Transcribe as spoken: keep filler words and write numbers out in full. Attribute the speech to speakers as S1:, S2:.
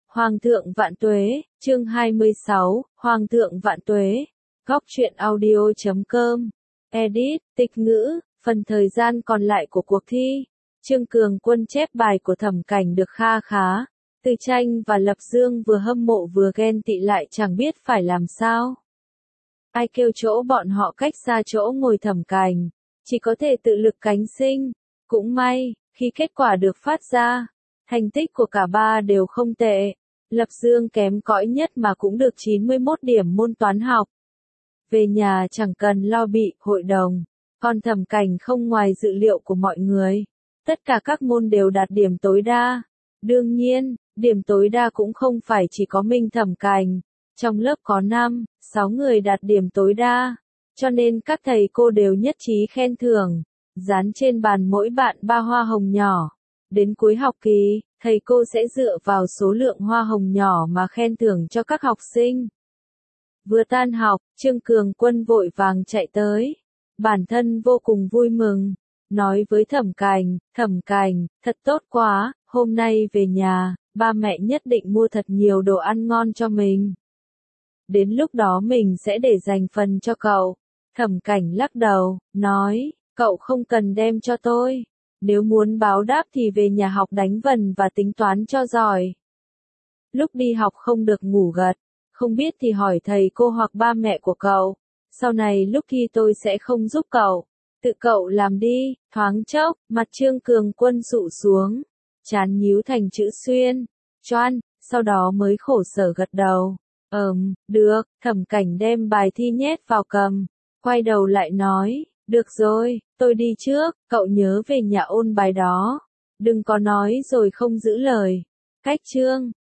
S1: Hoàng thượng vạn tuế, chương hai mươi sáu, Hoàng thượng vạn tuế. Góc truyện audio chấm com. Edit, tịch ngữ, phần thời gian còn lại của cuộc thi. Trương Cường Quân chép bài của Thẩm Cảnh được kha khá. Từ Tranh và Lập Dương vừa hâm mộ vừa ghen tị lại chẳng biết phải làm sao. Ai kêu chỗ bọn họ cách xa chỗ ngồi Thẩm Cảnh, chỉ có thể tự lực cánh sinh. Cũng may, khi kết quả được phát ra, thành tích của cả ba đều không tệ. Lập Dương kém cỏi nhất mà cũng được chín mươi mốt điểm môn toán học. Về nhà chẳng cần lo bị hội đồng, còn Thẩm Cảnh không ngoài dự liệu của mọi người. Tất cả các môn đều đạt điểm tối đa. Đương nhiên, điểm tối đa cũng không phải chỉ có mình Thẩm Cảnh. Trong lớp có năm, sáu người đạt điểm tối đa, cho nên các thầy cô đều nhất trí khen thưởng, dán trên bàn mỗi bạn ba hoa hồng nhỏ. Đến cuối học kỳ, thầy cô sẽ dựa vào số lượng hoa hồng nhỏ mà khen thưởng cho các học sinh. Vừa tan học, Trương Cường Quân vội vàng chạy tới. Bản thân vô cùng vui mừng, nói với Thẩm Cảnh, Thẩm Cảnh, thật tốt quá, hôm nay về nhà, ba mẹ nhất định mua thật nhiều đồ ăn ngon cho mình. Đến lúc đó mình sẽ để dành phần cho cậu. Thẩm Cảnh lắc đầu, nói, cậu không cần đem cho tôi. Nếu muốn báo đáp thì về nhà học đánh vần và tính toán cho giỏi. Lúc đi học không được ngủ gật, không biết thì hỏi thầy cô hoặc ba mẹ của cậu. Sau này lúc thi tôi sẽ không giúp cậu, tự cậu làm đi. Thoáng chốc, mặt Trương Cường Quân sụ xuống, trán nhíu thành chữ xuyên, choan, sau đó mới khổ sở gật đầu. Ừm, được. Thẩm Cảnh đem bài thi nhét vào cầm, quay đầu lại nói, được rồi, tôi đi trước, cậu nhớ về nhà ôn bài đó. Đừng có nói rồi không giữ lời. Cách chương